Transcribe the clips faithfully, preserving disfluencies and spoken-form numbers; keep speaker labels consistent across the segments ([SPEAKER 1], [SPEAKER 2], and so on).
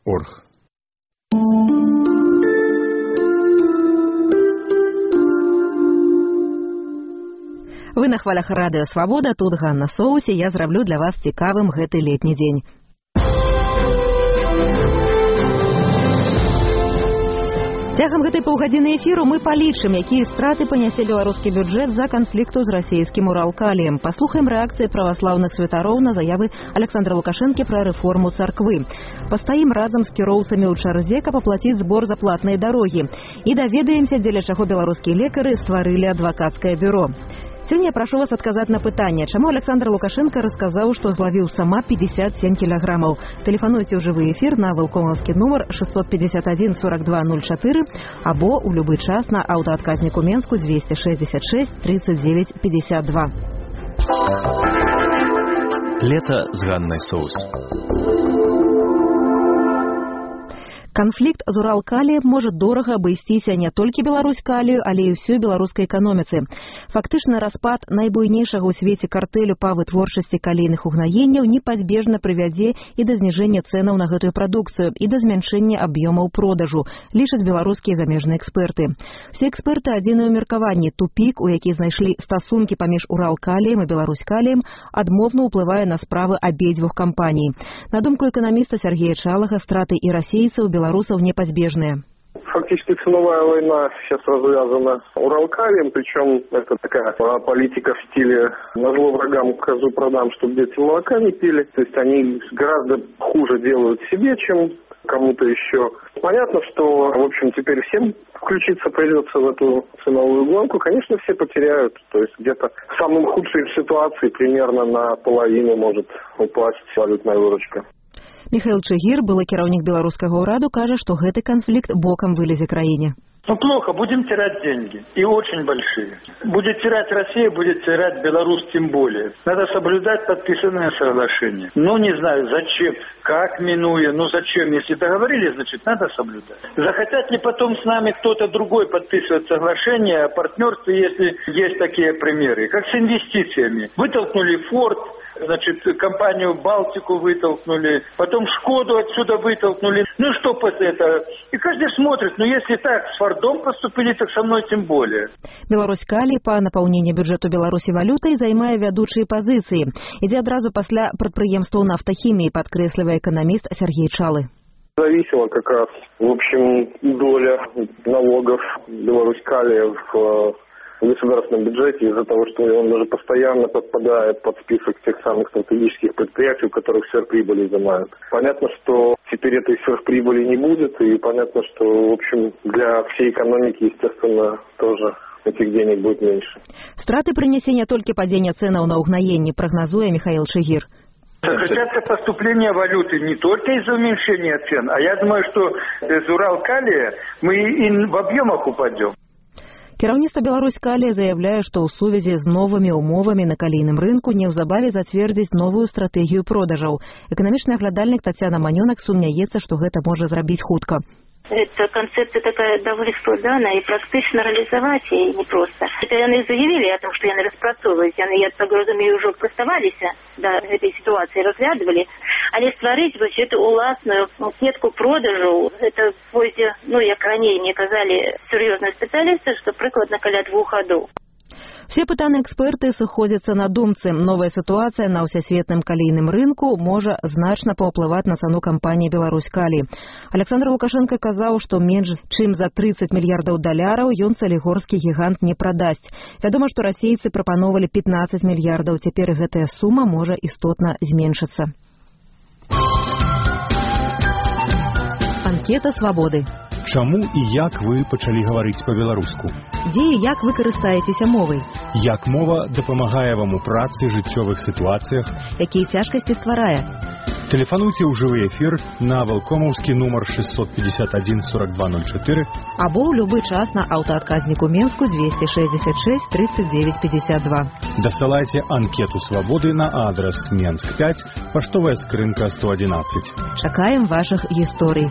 [SPEAKER 1] орг.
[SPEAKER 2] Вы на хвалях радыё Свабода, тут Ганна Соус, і я зраблю для вас цікавым гэты летні дзень. Цягам гэтай паўгадзіны эфіру мы палічым, якія страты панясе беларускі бюджэт за канфлікту з расійскім Уралкаліем. Паслухаем рэакцыі праваслаўных святароў на заявы Александра Лукашэнкі пра рэформу царквы. Пастаім разам з кіроўцамі ў чарзе, каб аплаціць збор за платныя дарогі. І даведаемся, дзеля чаго беларускія лекары стварылі адвакацкае бюро. Сёння я прашу вас адказаць на пытанне, чаму Александр Лукашенко расказаў, што злавіў сама пятьдесят семь кілаграмаў. Тэлефануйце ў жывы эфір на вылкомаўскі нумар шестьсот пятьдесят один сорок два ноль четыре або ў любы час на аўтаадказніку Менску двести шестьдесят шесть тридцать девять пятьдесят два.
[SPEAKER 3] Лето з Ганнай Соус.
[SPEAKER 2] Канфлікт з Уралкаліем можа дорага абысціся не толькі Беларуськалію, але і ўсёй беларускай эканоміцы. Фактычна распад найбуйнейшага ў свеце картэлю па вытворчасці калійных угнаенняў непазбежна прывядзе і да зніжэння цэнаў на гэтую прадукцыю, і да змяншэння аб'ёмаў продажу, лічаць беларускія замежныя эксперты. Усе эксперты адзіныя ў меркаванні. Тупік, у які знайшлі стасункі паміж Уралкаліем і Беларуськаліем, адмоўна ўплывае на справы абедзвюх кампаній. На думку эканаміста Сергея Чалага, страты і расейцаў белорусов непозбежные.
[SPEAKER 4] Фактически ценовая война сейчас развязана Уралкалием, причем это такая политика в стиле «назло врагам козу продам, чтобы дети молока не пили». То есть они гораздо хуже делают себе, чем кому-то еще. Понятно, что, в общем, теперь всем включиться придется в эту ценовую гонку. Конечно, все потеряют. То есть где-то в самом худшей ситуации примерно на половину может упасть валютная выручка.
[SPEAKER 2] Михаил Чигир, былы кіраўнік беларускага ўраду, кажа, што гэты канфлікт бокам вылезе краіне.
[SPEAKER 5] Ну, плохо, будем терять деньги. И очень большие. Будет терять Россия, будет терять Беларусь тем более. Надо соблюдать подписанное соглашение. Ну, не знаю, зачем, как минуя, ну зачем, если договорились, значит, надо соблюдать. Захотят ли потом с нами кто-то другой подписывать соглашение о партнерстве, если есть такие примеры, как с инвестициями. Вытолкнули Форд, значит, компанию Балтику вытолкнули, потом Шкоду отсюда вытолкнули. Ну, что после этого? И каждый смотрит, ну, если так с Фордом поступили, так со мной тем более.
[SPEAKER 2] Беларуськалій па напаўненні бюджэту Беларусі валютай займае вядучыя пазіцыі. Ідзе адразу пасля прадпрыемстваў нафтахіміі, падкрэслівае эканаміст Сергей Чалы.
[SPEAKER 4] Зависела как раз, в общем, доля налогов Беларуськалия в в государственном бюджете из-за того, что он уже постоянно подпадает под список тех самых стратегических предприятий, у которых сверхприбыли изымают. Понятно, что теперь этой сверхприбыли не будет, и понятно, что, в общем, для всей экономики, естественно, тоже этих денег будет меньше.
[SPEAKER 2] Страты прынесе не толькі падзення цэнаў на угнаенні, прогнозуе Михаил Чигир.
[SPEAKER 5] Сократятся поступления валюты не только из-за уменьшения цен, а я думаю, что из Уралкалия мы и в объемах упадем.
[SPEAKER 2] Кіраўніцтва Беларуськалія заяўляе, што ў сувязі з новымі умовамі на калійным рынку неўзабаве зацвердзіць новую стратэгію продажаў. Эканамічны аглядальнік Тацяна Манёнак сумняецца, што гэта можа зрабіць хутка.
[SPEAKER 6] Эта концепция такая довольно складана, и практично реализовать ее непросто. Это они заявили о том, что они распрацовывают, они, я так разумею, уже проставались до этой ситуации, разглядывали. Они створить вот эту уласную сетку продажу, это в позе, ну, як ранее мне казали серьезные специалисты, что прикладно каля двух годов.
[SPEAKER 2] Все пытаныя эксперты сыходзяцца на думцы. Новая сітуацыя на ўсесветным калійным рынку можа значна паўплываць на цану кампаніі Беларуськалій. Александр Лукашенко казаў, што менш чым за тридцать мільярдаў даляраў ён салігорскі гігант не прадасць. Вядома, што расейцы прапановалі пятнадцать мільярдаў. Цяпер гэтая сума можа істотна зменшыцца. Анкета Свабоды.
[SPEAKER 1] Чаму і як вы пачалі гаварыць па-беларуску?
[SPEAKER 2] Дзе і як вы карыстаецеся мовай?
[SPEAKER 1] Як мова дапамагае вам у працы, жыццёвых сітуацыях?
[SPEAKER 2] Якія цяжкасці стварае?
[SPEAKER 1] Тэлефануйце ў жывы эфір на вылкомаўскі нумар шестьсот пятьдесят один сорок два ноль четыре
[SPEAKER 2] або ў любы час на аўтаадказніку Менску двести шестьдесят шесть тридцать девять пятьдесят два.
[SPEAKER 1] Дасылайце анкету Свабоды на адрес Менск пять, паштовая скрынка сто одиннадцать.
[SPEAKER 2] Чакаем вашых гісторый.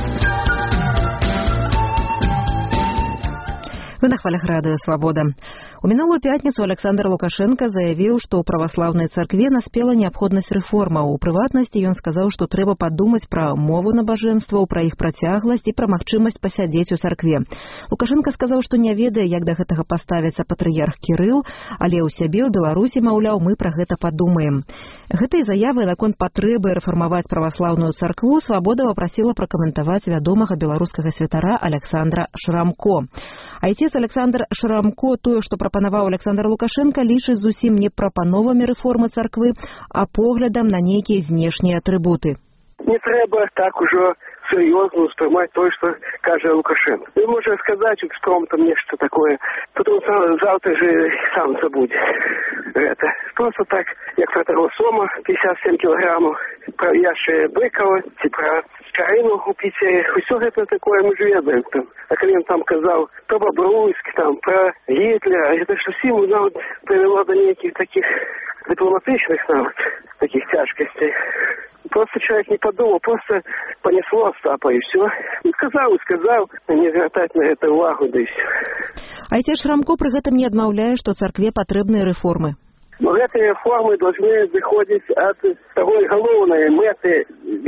[SPEAKER 2] Вы на хвалях радыё Свабода. У мінулую пятніцу Александр Лукашенко заявіў, што ў праваслаўнай царкве наспела неабходнасць рэформаў. У прыватнасці ён сказаў, што трэба падумаць пра мову набажэнстваў, пра іх працягласць і пра магчымасць пасядзець у царкве. Лукашенко сказаў, што не ведае, як да гэтага паставіцца патрыярх Кірыл, але ў сябе ў Беларусі, маўляў, мы пра гэта падумаем. Гэтай заявы наконт патрэбы рэфармаваць праваслаўную царкву Свабода папрасіла пракаментаваць вядомага беларускага святара Александра Шрамко. Айцец Александр Шрамко тое, што прапанаваў Александр Лукашенко, лічыць зусім не прапановамі рэформы царквы, а поглядам на нейкія знешнія атрыбуты.
[SPEAKER 7] Не трэба так ужо серьезно успрымаць тое, што кажа Лукашенко. Ён можа сказаць экспромтам нешта такое, потом завтра же сам забудзе гэта. Просто так, як пра Сома пятьдесят семь килограммов, пра яшчэ Быкова, ці пра Карину у Піцеі. Усё гэта такое мы ж ведаем. Там. А калі ён там казаў пра Бобруйск, там, пра Гітлера, гэта ж усім нават прывяло до нейкіх таких дипломатичных нават таких тяжкостей. Просто человек не подумал, просто понесло Остапа и все. И сказал, и сказал, не звертать на это увагу, да и все.
[SPEAKER 2] Айцец Шрамко при этом не адмаўляе, што царкве патрэбныя рэформы.
[SPEAKER 7] Но эти реформы должны заходить от такой головной меты,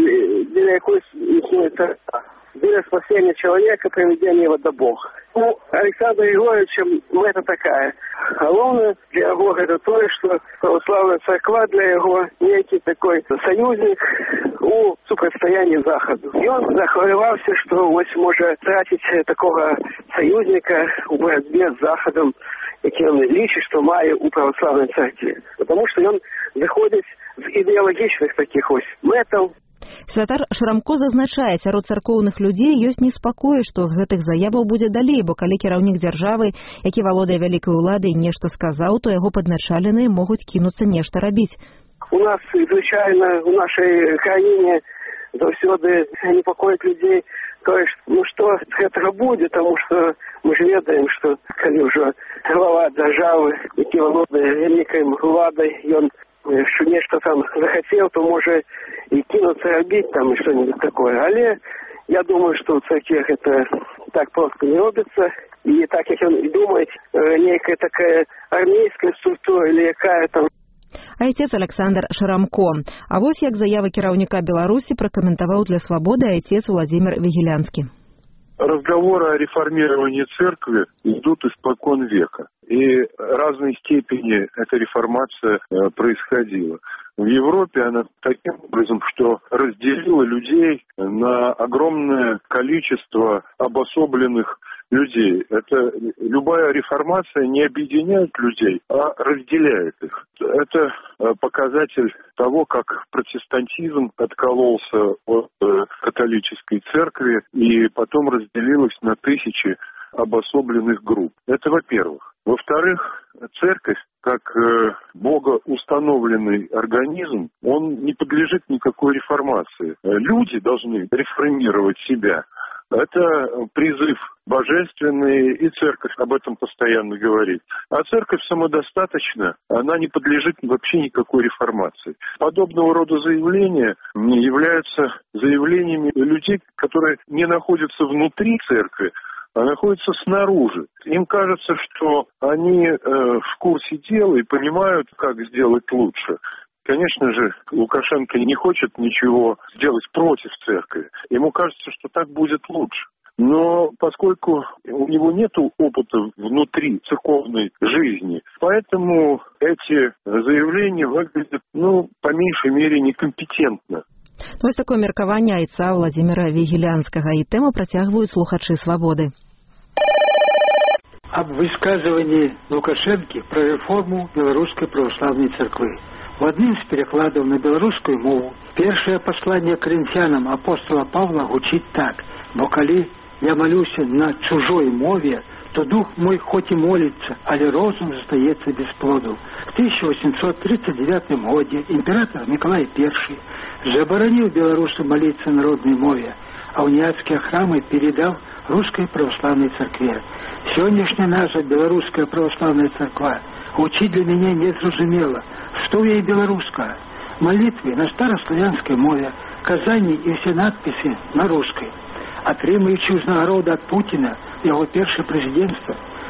[SPEAKER 7] для якой існує для спасения человека, приведения его до Бога. У Александра Григорьевича мета такая. Головное для его это то, что православная церква для его некий такой союзник у супрацьстоянии Заходу. И он захваляваўся, что вот может тратить такого союзника у борьбе с Заходом, який он лічыць, что мае у православной церкви. Потому что он заходит з идеологичных таких ось метаў.
[SPEAKER 2] Святар Шрамко зазначае, сярод царкоўных людзей ёсць неспакой, што з гэтых заяваў будзе далей, бо калі кіраўнік дзяржавы, які валодае вялікай уладай, нешта сказаў, то яго падначаленыя могуць кінуцца нешта рабіць.
[SPEAKER 7] У нас, звычайна, у нашай краіне заўсёды непакоіць людзей тое, ну што з гэтага будзе, таму што мы ж ведаем, што калі ўжо глава дзяржавы, які валодае вялікай уладай, ён что нечто там захотел, то может и кинуться робить там и что-нибудь такое. Але я думаю, что в церквях это так просто не робится. И так, как он думает, некая такая армейская структура или какая там.
[SPEAKER 2] Айцец Александр Шрамко. А вось як заявы кіраўніка Беларусі пракаментаваў для Свободы айцец Владимир Вигелянский.
[SPEAKER 8] Разговоры о реформировании церкви идут испокон века. И в разной степени эта реформация э, происходила. В Европе она таким образом, что разделила людей на огромное количество обособленных людей. Это любая реформация не объединяет людей, а разделяет их. Это показатель того, как протестантизм откололся от э, католической церкви и потом разделилась на тысячи обособленных групп. Это во-первых. Во-вторых, церковь, как э, богоустановленный организм, он не подлежит никакой реформации. Люди должны реформировать себя. Это призыв божественный, и церковь об этом постоянно говорит. А церковь самодостаточна, она не подлежит вообще никакой реформации. Подобного рода заявления являются заявлениями людей, которые не находятся внутри церкви, а находятся снаружи. Им кажется, что они э, в курсе дела и понимают, как сделать лучше. Конечно же, Лукашенко не хочет ничего сделать против церкви. Ему кажется, что так будет лучше. Но поскольку у него нет опыта внутри церковной жизни, поэтому эти заявления выглядят, ну, по меньшей мере, некомпетентно.
[SPEAKER 2] Вось такое меркаванне айца Владимира Вигелянскага, і тэму працягваюць слухачы Свабоды.
[SPEAKER 9] Об высказывании Лукашенко про реформу Белорусской православной церкви. В одном из перекладов на белорусскую мову первое послание коринфянам апостола Павла гучит так: «Бо коли я молюсь на чужой мове, то дух мой хоть и молится, але розум застаецца без плоду». В тысяча восемьсот тридцать девятом году император Николай Первый заборонил белорусам молиться народной мове, а униатские храмы передал Русской православной церкви. Сегодняшняя наша белорусская православная церква учить для меня незразумела, что ей белорусская. Молитвы на старославянской мове, Казани и все надписи на русской. Атрымаючи ўзнагароду от Путина, его первое президентство,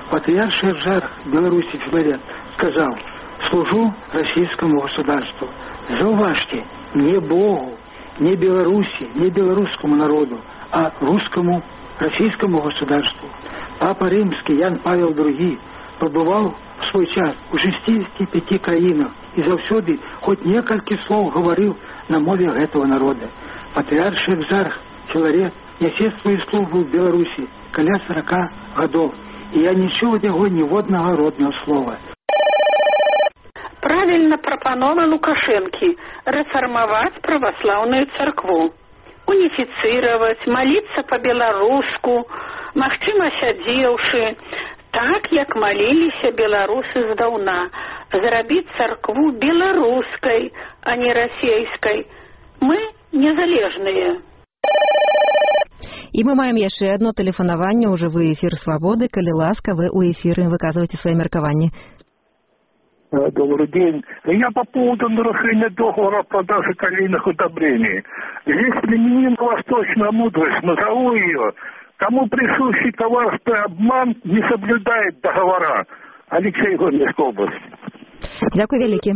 [SPEAKER 9] Патриарх Экзарх Беларуси Филарет сказал: «Служу российскому государству». Зауважьте, не Богу, не Беларуси, не белорусскому народу, а русскому, российскому государству. Папа Римский Ян Павел другой побывал в свой час у шестидесяти пяти краинах и завсёды хоть несколько слов говорил на мове этого народа. Патриарх Экзарх Филарет несе свою службу в Беларуси каля сорока годов, и я не чуў ад яго ніводнага родного слова.
[SPEAKER 10] Правильно прапанова Лукашэнкі рэфармаваць праваслаўную царкву, унифицировать, молиться по-беларуску, магчыма сядзеўшы, так, як маліліся беларусы здаўна, зрабіць царкву беларускай, а не расейскай. Мы незалежныя.
[SPEAKER 2] І мы маем яшчэ одно тэлефанаванне ў жывы эфір Свабоды. Калі ласка, вы у эфіры выказваеце свае меркаванні.
[SPEAKER 11] Добрый день. Я по поводу нарушения договора о продаже калийных удобрений. Здесь применена восточная мудрость, назову ее. Кому присущий коварство и обман, не соблюдает договора. Алексей, Гомельская область.
[SPEAKER 2] Дякую вялікі.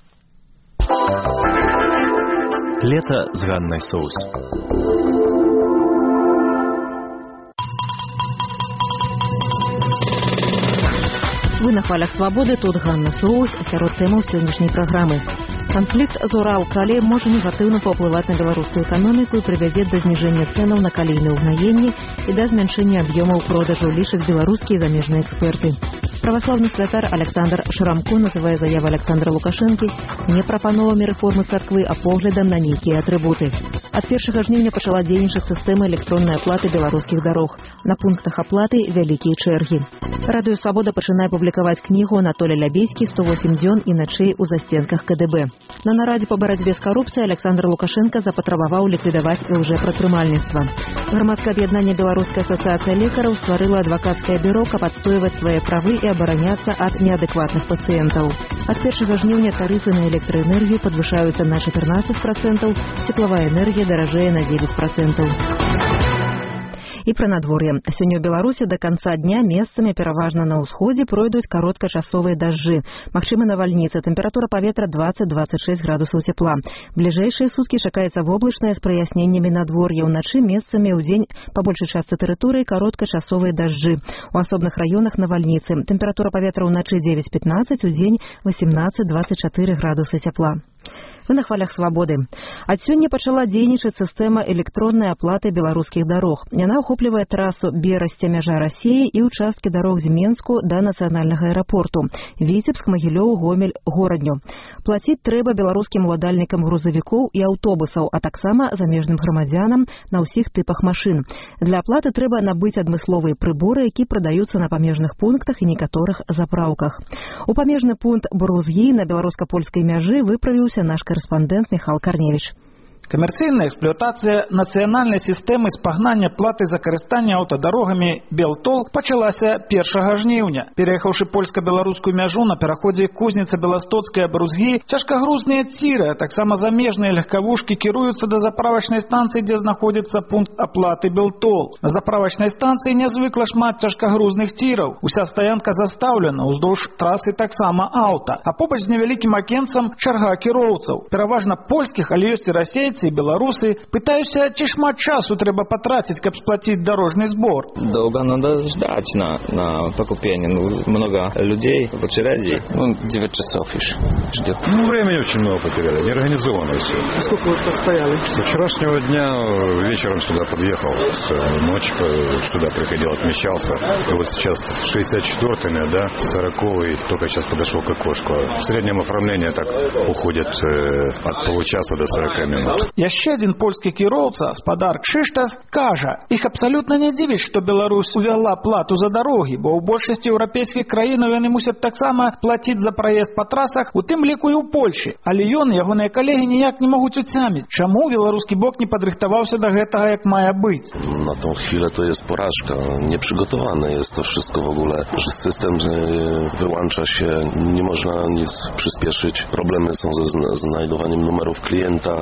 [SPEAKER 3] Лето з Ганнай Соус.
[SPEAKER 2] Вы на хвалях Свабоды, тут Ганна Соус, сярод тэмаў сённяшняй праграмы. Канфлікт з Уралкаліем можа негатыўна паўплываць на беларускую эканоміку і прывядзе да зніжэння цэнаў на калійныя ўгнаенні і да змяншэння аб'ёмаў продажу, лічаць беларускія і замежныя эксперты. Праваслаўны святар Александр Шрамко называе заяву Александра Лукашэнкі не прапановамі рэформы царквы, а поглядам на нейкія атрыбуты. Ад першага жніўня пачала дзейнічаць сістэма электроннай аплаты беларускіх дарог. На пунктах аплаты вялікія чэргі. Радыё Свабода пачынае публікаваць кнігу Анатолія Лябейскі «сто восемь дзён і начэй у застенках ка дэ бэ». На нарадзе па барацьбе з карупцыяй Александр Лукашенко запатрабаваў ліквідаваць лжэпрадпрымальніцтва. Грамадскае аб'яднанне Беларуская асацыяцыя лекараў стварыла адвакацкае бюро, каб адстойваць свае правы і абараняцца ад неадэкватных пацыентаў. Ад першага жніўня тарыфы на электраэнергію падвышаюцца на чатырнаццаць працэнтаў, цеплавая энергія даражэе на дзевяць працэнтаў. І пра надвор'е. Сёння ў Беларусі да канца дня месцамі пераважна на ўсходзе пройдуць кароткачасовыя дажджы. Магчыма навальніца. Тэмпература паветра дваццаць - дваццаць шэсць градусаў цепла. Бліжэйшыя суткі чакаецца воблачнае з праясненнямі надвор'я. Уначы месцамі ў дзень па большай частцы тэрыторыі кароткачасовыя дажджы. У асобных раёнах навальніцы. Тэмпература паветра ўначы дзевяць - пятнаццаць, у дзень восемнадцаць - дваццаць чатыры градусы цепла. Вы на хвалях Свабоды. Ад сёння пачала дзейнічаць сістэма электроннай аплаты беларускіх дарог. Яна ахоплівае трасу Берасця-мяжа Расіі і ўчасткі дарог з Менску да нацыянальнага аэрапорту, Віцебск, Магілёў, Гомель, Горадню. Плаціць трэба беларускім уладальнікам грузавікоў і аўтобусаў, а таксама замежным грамадзянам на ўсіх тыпах машын. Для аплаты трэба набыць адмысловыя прыборы, які прадаюцца на памежных пунктах і некаторых запраўках. У памежны пункт Брузгі на беларуска-польскай мяжы выправіўся наш корэспандэнт Михаил Корневич.
[SPEAKER 12] Камерцыйная эксплуатацыя нацыянальнай сістэмы спагнання платы за карыстанне аўтадарогамі Белтол пачалася першага жніўня. Пераехаўшы польска-беларускую мяжу на пераходзе Кузніца-Беластоцкая Брузгі, цяжкагрузныя ціры, а таксама замежныя легкавушкі кіруюцца да заправачнай станцыі, дзе знаходзіцца пункт аплаты Белтол. На заправачнай станцыі нязвыкла шмат цяжкагрузных ціраў. Уся стаянка застаўлена, уздоўж трасы таксама аўта, а побач з невялікім акенцам чарга кіроўцаў. Пераважна польскіх, але ёсць і расейцы, и белорусы. Пытаюся, ці шмат часу трэба потратить, каб сплатить дорожный сбор.
[SPEAKER 13] Долго надо ждать на, на покупение. Ну, много людей в очереди. Ну, девять часов еще ждет.
[SPEAKER 14] Ну, времени очень много потеряли. Неорганизованно все.
[SPEAKER 15] А сколько вы постояли?
[SPEAKER 14] Со вчерашнего дня вечером сюда подъехал. Ночь сюда приходил, отмечался. И вот сейчас шестьдесят четвёртый, да, сороковый. Только сейчас подошел к окошку. В среднем оформление так уходит э, от получаса до сорока минут.
[SPEAKER 12] Яшчэ адзін польскі кіроўца, спадар Кшыштаф, кажа, іх абсалютна не дзівіць, што Беларусь увяла плату за дарогі, бо ў большасці еўрапейскіх краінаў яны мусяць таксама плаціць за праезд па трасах, у тым ліку і ў Польшчы. Але ён і ягоныя калегі ніяк не могуць уцяміць, чаму беларускі бок не падрыхтаваўся да гэтага, jak ma być.
[SPEAKER 16] Na tą chwilę to jest porażka, nieprzygotowane jest to wszystko w ogóle, że system wyłącza się, nie można nic przyspieszyć, problemy są ze znajdowaniem numerów klienta. Weszła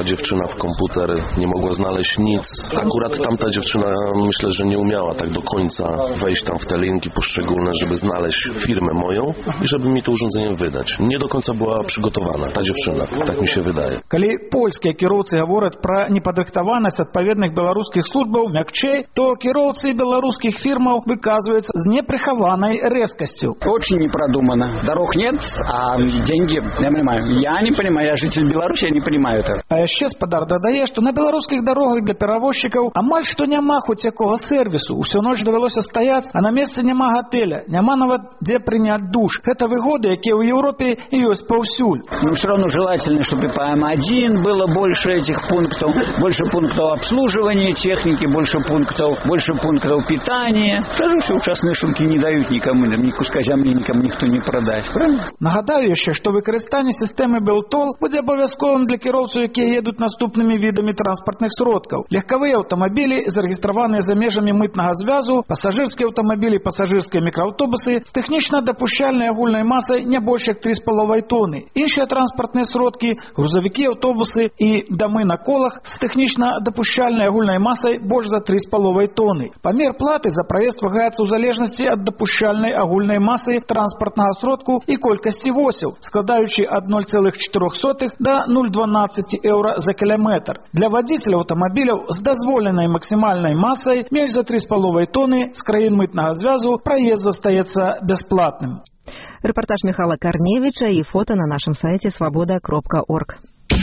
[SPEAKER 16] wpisała dziewczyna w komputer, nie mogła znaleźć nic. Akurat tamta dziewczyna, myślę, że nie umiała tak do końca wejść tam w te linki poszczególne, żeby znaleźć firmę moją i żeby mi to urządzenie wydać. Nie do końca była przygotowana ta dziewczyna, tak mi się wydaje.
[SPEAKER 12] Калі польскія кіроўцы гавораць пра непадрыхтаванасць адпаведных беларускіх службаў мякчэй, то кіроўцы беларускіх фірмаў выказваюцца з непрыхаванай рэзкасцю.
[SPEAKER 15] Очень непродуманно. Дорог нет, а деньги, я понимаю. Я не понимаю, я житель Беларуси, я не понимаю это.
[SPEAKER 12] А яшчэ спадар дадае, што на беларускіх дарогах для перавозчыкаў амаль што няма хоць якога сервісу. Усю ноч давялося стаяць, а на месцы няма гатэля, няма нават дзе прыняць душ. Гэта выгоды, якія ў Еўропе ёсць паўсюль.
[SPEAKER 15] Но все равно желательно, чтобы по эм один было больше этих пунктов, больше пунктов обслуживания техники, больше пунктов, больше пунктов питания. Скажу, что частные шутки не дают никому, ни куска земли никому никто не продаст, правильно?
[SPEAKER 12] Нагадаю яшчэ, што выкарыстанне сістэмы Белтол будзе абавязковым для кіроўцаў, якія едуць наступнымі відамі транспартных сродкаў. Легкавыя аўтамабілі, зарэгістраваныя за межамі мытнага звязу, пасажырскія аўтамабілі, пасажырскія мікрааўтобусы з тэхнічна дапушчальнай агульнай масай не больш як тры з паловай тоны. Іншыя транспартныя сродкі, грузавікі, аўтобусы і дамы на колах з тэхнічна дапушчальнай агульнай масай больш за тры з паловай тоны. Памер платы за праезд вагаецца ў залежнасці ад дапушчальнай агульнай масы транспартнага сродку і колькасці восяў, складаючы ад нуль цэлых чатырох сотых да нуль цэлых дванаццаць еўра за кіламетр. Для вадзіцеляў аўтамабіляў з дазволенай максімальнай масай менш за тры з паловай тоны з краін мытнага звязу праезд застаецца бясплатным.
[SPEAKER 2] Репортаж Михаила Корневича и фото на нашем сайте свобода кропка орг.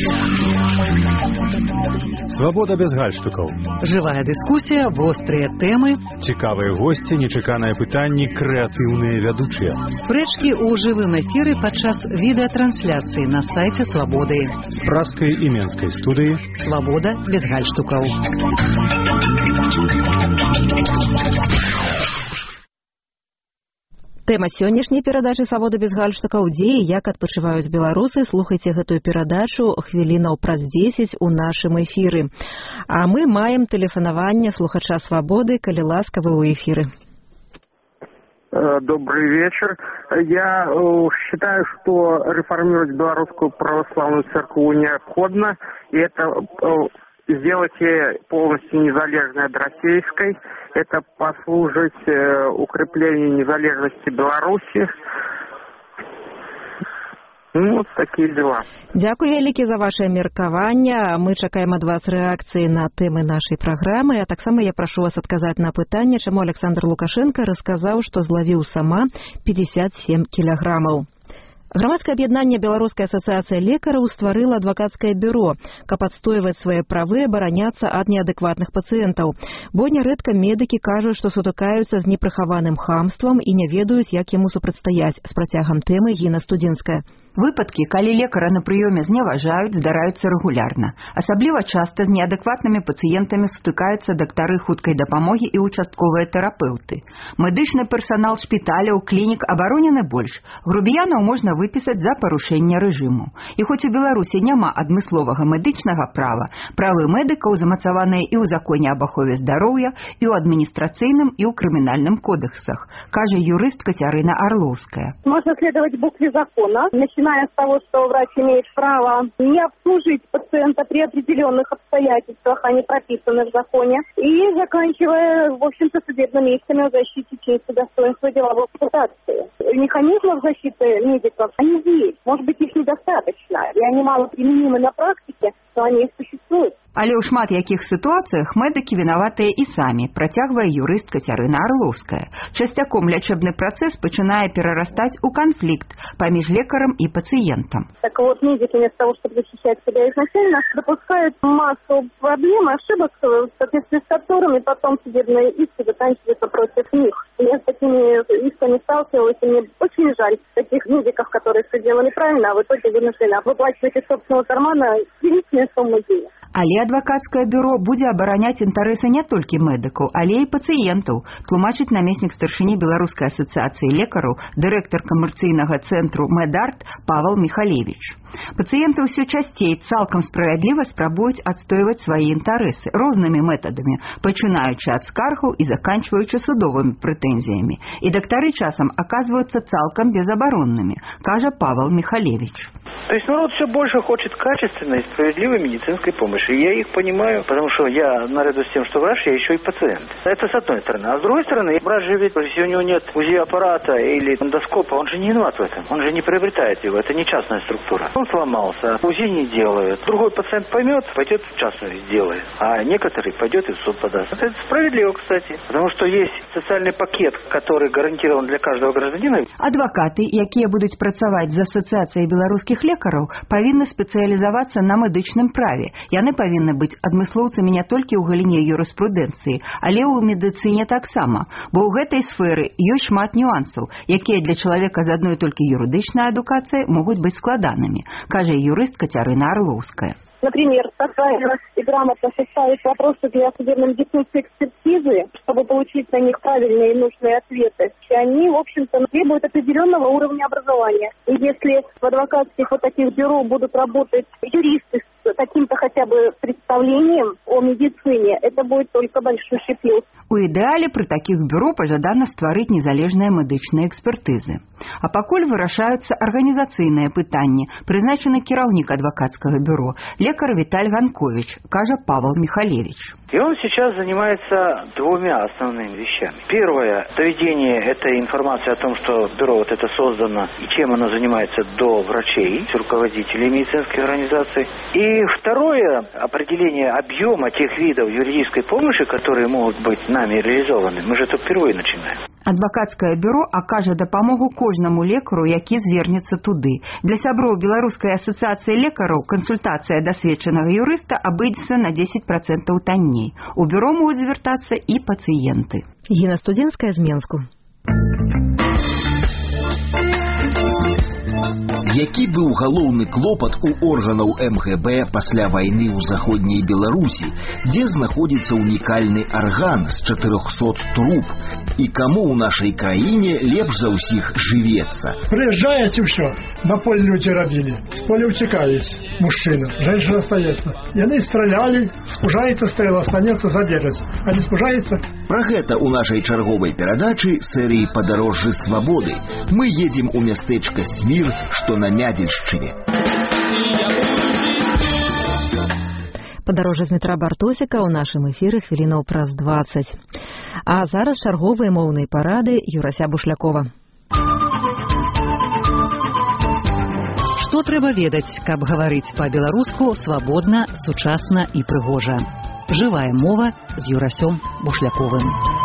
[SPEAKER 1] Свабода без гальштукаў.
[SPEAKER 17] Жывая дыскусія, вострыя тэмы,
[SPEAKER 1] цікавыя госці, нечаканыя пытанні, крэатыўныя вядучыя.
[SPEAKER 17] Спрэчкі ў жывым эфіры падчас відэатрансляцыі на сайце Свабоды.
[SPEAKER 1] З праскай і менскай студыі
[SPEAKER 17] Свабода без гальштукаў.
[SPEAKER 2] Тэма сённяшняй перадачы «Свабода без гальштукаў» дзе і як адпачываюць беларусы. Слухайце гэтую перадачу хвілінаў праз дзесяць у нашым эфіры. А мы маем тэлефанаванне слухача «Свабоды», калі ласка, вы ў эфіры.
[SPEAKER 4] Добрый вечер. Я считаю, что реформировать белорусскую православную церковь необходимо, и это сделать ее полностью незалежной от российской. Это послужить э, укреплению незалежности Беларуси. Ну, вот такие дела.
[SPEAKER 2] Дзякуй вялікі за ваше меркаванне. Мы чакаем ад вас рэакцыі на тэмы нашай праграмы, а таксама я прашу вас адказаць на пытанне, чаму Александр Лукашенко расказаў, што злавіў сама пятьдесят семь кілаграмаў. Грамадскае аб'яднанне Беларуская асацыяцыя лекараў стварыла адвакацкае бюро, каб адстойваць свае правы, абараняцца ад неадэкватных пацыентаў. Бо нярэдка медыкі кажуць, што сутыкаюцца з непрыхаваным хамствам і не ведаюць, як яму супрацьстаяць. З працягам тэмы Гіна Студзінская.
[SPEAKER 18] Выпадкі, калі лекара на прыёме зневажаюць, здараюцца рэгулярна. Асабліва часта з неадэкватнымі пацыентамі сутыкаюцца дактары хуткай дапамогі і участковыя тэрапеўты. Медычны персанал шпіталяў, клінік абаронены больш. Грубіянаў можна выпісаць за парушэнне рэжыму. І хоць у Беларусі няма адмысловага медычнага права, правы медыкаў замацаваныя і ў законе аб ахове здароўя, і ў адміністрацыйным, і ў крымінальным кодексах, кажа юрыст Кацярына Орловская.
[SPEAKER 19] Можно следовать букве закона, начиная с того, что врач имеет право не обслужить пациента при определенных обстоятельствах, они прописаны в законе, и заканчивая, в общем-то, судебными исками о защите чести, достоинства деловой репутации. Механизмов защиты медиков, они есть. Может быть, их недостаточно, и они мало применимы на практике, но они и существуют.
[SPEAKER 18] Але ў шмат якіх сітуацыях медыкі вінаватыя і самі, працягвае юрыст Кацярына Орловская. Часцяком лячэбны працэс пачынае перарастаць у канфлікт паміж лекарам і пациентом.
[SPEAKER 19] Так вот, медики вместо того, чтобы защищать себя изначально, допускают массу проблем, ошибок, в соответствии с которыми потом судебные иски заканчиваются против них. Я с такими исками сталкивалась, и мне очень жаль таких медиков, которые все делали правильно, а в итоге вынуждены выплачивать из собственного кармана величные суммы денег.
[SPEAKER 18] Але адвакацкае бюро будзе абараняць інтарэсы не толькі медыкаў, але і пацыентаў, тлумачыць намеснік старшыні Беларускай асацыяцыі лекараў, дырэктар камерцыйнага цэнтру «Медарт» Павел Михалевич. Пацыенты ўсё часцей цалкам справядліва спрабуюць адстойваць свае інтарэсы рознымі метадамі, пачынаючы ад скаргаў і заканчваючы судовымі прэтэнзіямі. І дактары часам аказваюцца цалкам безабароннымі, кажа Павел Михалевич.
[SPEAKER 20] То есть народ все больше хочет качественной и справедливой медицинской помощи. И я их понимаю, потому что я, наряду с тем, что врач, я еще и пациент. Это с одной стороны. А с другой стороны, врач же ведь, если у него нет УЗИ-аппарата или эндоскопа, он же не виноват в этом. Он же не приобретает его. Это не частная структура. Он сломался, УЗИ не делают. Другой пациент поймет, пойдет в частную сделает. А некоторые пойдет и в суд подаст. Это справедливо, кстати. Потому что есть социальный пакет, который гарантирован для каждого гражданина.
[SPEAKER 18] Адвокаты, якія будуць працаваць з асацыяцыяй беларускіх лекараў, павінны спецыялізавацца на медычным праве. Яны павінны быць адмыслоўцамі не толькі ў галіне юрыспрудэнцыі, але ў медыцыне таксама, бо ў гэтай сферы ёсць шмат нюансаў, якія для чалавека з адной толькі юрыдычнай адукацыяй могуць быць складанымі, кажа юрыстка Цярына Арлоўская.
[SPEAKER 19] Например, правильно и грамотно составить вопросы для судебно-медицинской экспертизы, чтобы получить на них правильные и нужные ответы. И они, в общем-то, требуют определенного уровня образования. И если в адвокатских вот таких бюро будут работать юристы с таким-то хотя бы представлением о медицине, это будет только большущий плюс.
[SPEAKER 18] У ідэале пры такіх бюро пажадана стварыць незалежныя медычныя экспертызы. А пакуль вырашаюцца арганізацыйныя пытанні, прызначаны кіраўнік адвакацкага бюро, лекар Віталь Ганкович, кажа Павел Михалевич.
[SPEAKER 20] И он сейчас занимается двумя основными вещами. Первое, доведение этой информации о том, что бюро вот это создано и чем оно занимается до врачей, руководителей медицинских организаций. И второе, определение объема тех видов юридической помощи, которые могут быть нами реализованы. Мы же это впервые начинаем.
[SPEAKER 18] Адвакацкае бюро акажа дапамогу кожнаму лекару, які звернецца туды. Для сяброў Беларускай асацыяцыі лекараў кансультацыя дасведчанага юрыста абыдзецца на дзесяць працэнтаў танней. У бюро могуць звяртацца і пацыенты.
[SPEAKER 2] Гіна Студзенская з Менску.
[SPEAKER 21] Які быў галоўны клопат у органаў эм гэ бэ пасля вайны ў заходняй Беларусі, дзе знаходзіцца унікальны арган з чатырохсот труб, і каму ў нашай краіне лепш за ўсіх жывецца?
[SPEAKER 22] Прыязджаеце ўсё, на поле людзі рабілі, з поля ўцякаюць мужчына, женщина остаецца. Яны стралялі, спужаецца стрэл, астанецца, забежаць, а не спужаецца.
[SPEAKER 21] Пра гэта ў нашай чарговай перадачы серыі «Падарожжы свабоды». Мы едзем у мястэчка Смір, што на Мядзельшчыне.
[SPEAKER 2] Падарожжа з метра Бартосіка ў нашым эфіры хвілінаў праз дваццаць. А зараз чарговыя моўныя парады Юрася Бушлякова.
[SPEAKER 17] Што трэба ведаць, каб гаварыць па-беларуску свабодна, сучасна і прыгожа. Жывая мова з Юрасём Бушляковым.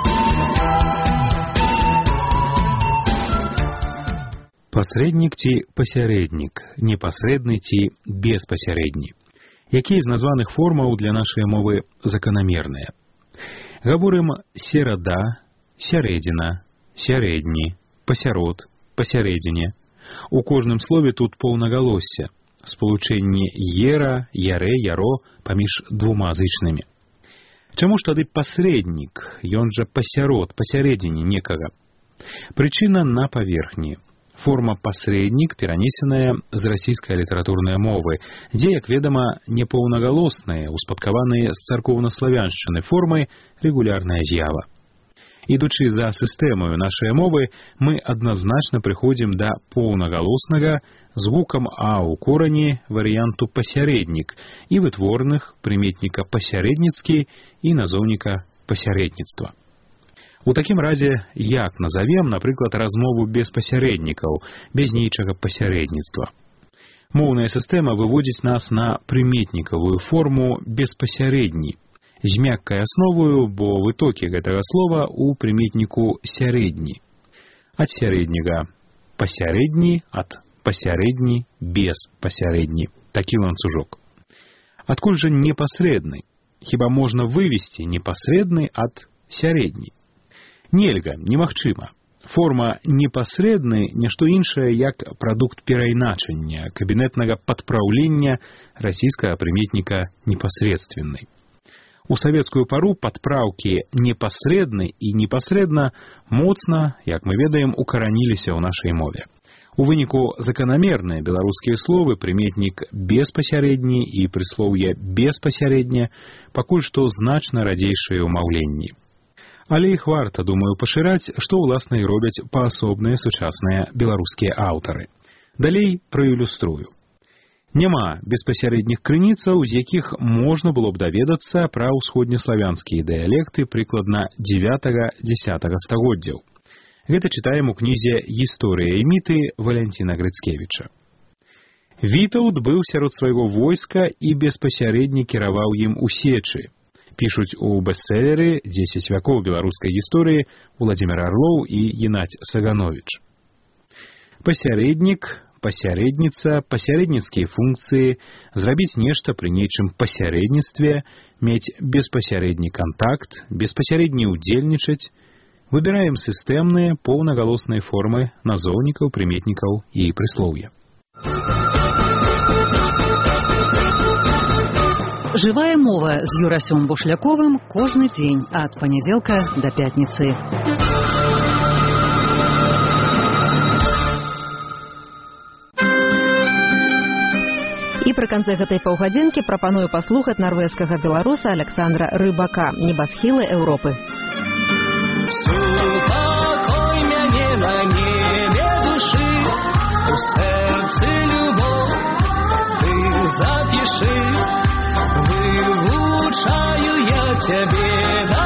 [SPEAKER 1] Пасрэднік ці пасярэднік, непасрэдны ці беспасярэдні. Якія з названых формаў для нашай мовы заканамерныя? Гаворым серада, сярэдзіна, сярэдні, пасярод, пасярэдзіне. У кожным слове тут паўнагалосся, спалучэнне ера, ярэ, яро паміж двума зычнымі. Чаму ж тады пасрэднік, ён жа пасярод, пасярэдзіне некага? Прычына на паверхні. Форма «пасрэднік» перанесеная з расійскай літаратурнай мовы, дзе, як ведама, непаўнагалосныя, успадкаваныя з царкоўна-славяншчыны формай рэгулярная з'ява. Ідучы за сістэмаю нашай мовы, мы адназначна прыходзім да поўнагалоснага з гукам «а» ў корані варыянту «пасярэднік» і вытворных прыметніка «пасярэдніцкі» і назоўніка «пасярэдніцтва». У такім разе, як назовем, напрыклад, размову без пасярэднікаў, без нейчага пасярэдніцтва? Моўная сістэма выводзіць нас на прыметнікавую форму беспасярэдні, з мяккай асноваю, бо вытокі гэтага слова ў прыметніку сярэдні. Ад сярэдняга пасярэдні, ад пасярэдні без пасярэдні. Такі ланцужок. Адкуль жа непасрэдны? Хіба можна вывесці непасрэдны ад сярэдні? Нельга, немагчыма. Форма непасрэдны – нешто іншае, як прадукт перайначання, кабінетнага падпраўлення расійскага прыметніка непасрэдственны. У савецкую пару падпраўкі непасрэдны і непасрэдна моцна, як мы ведаем, укараніліся ў нашай мове. У выніку заканамерныя беларускія словы прыметнік беспасярэдні і прыслоўе беспасярэдне пакуль што значна радзейшыя ў маўленні. Але іх варта, думаю, пашыраць, што ўласна і робяць паасобныя сучасныя беларускія аўтары. Далей праілюструю. Няма беспасярэдніх крыніцаў, з якіх можна было б даведацца пра ўсходнеславянскія дыялекты прыкладна дзевятага-дзесятага стагоддзяў. Гэта чытаем у кнізе «Гісторыя і міты» Валянціна Грыцкевіча. Вітаўт быў сярод свайго войска і беспасярэдне кіраваў ім у сечы. Пішуць у бестселеры «дзесяць вякоў беларускай гісторыі» Владзімир Арлоў і Геннадзь Сагановіч. Пасярэднік, пасярэдніца, пасярэдніцкія функцыі, зрабіць нешта пры нейчым пасярэдніцтве, мець беспасярэдні кантакт, беспасярэдне ўдзельнічаць. Выбіраем сістэмныя поўнагалосныя формы назоўнікаў, прыметнікаў і прыслоўя.
[SPEAKER 17] Жывая мова з Юрасём Бушляковым кожны дзень ад панядзелка да пятніцы.
[SPEAKER 2] І пры канцы гэтай паўгадзінкі прапаную паслухаць нарвежскага беларуса Александра Рыбака «Небасхілы Еўропы».
[SPEAKER 5] Супакой мяне на небе души, у сердце любовь, ты запиши, выручаю я тебе.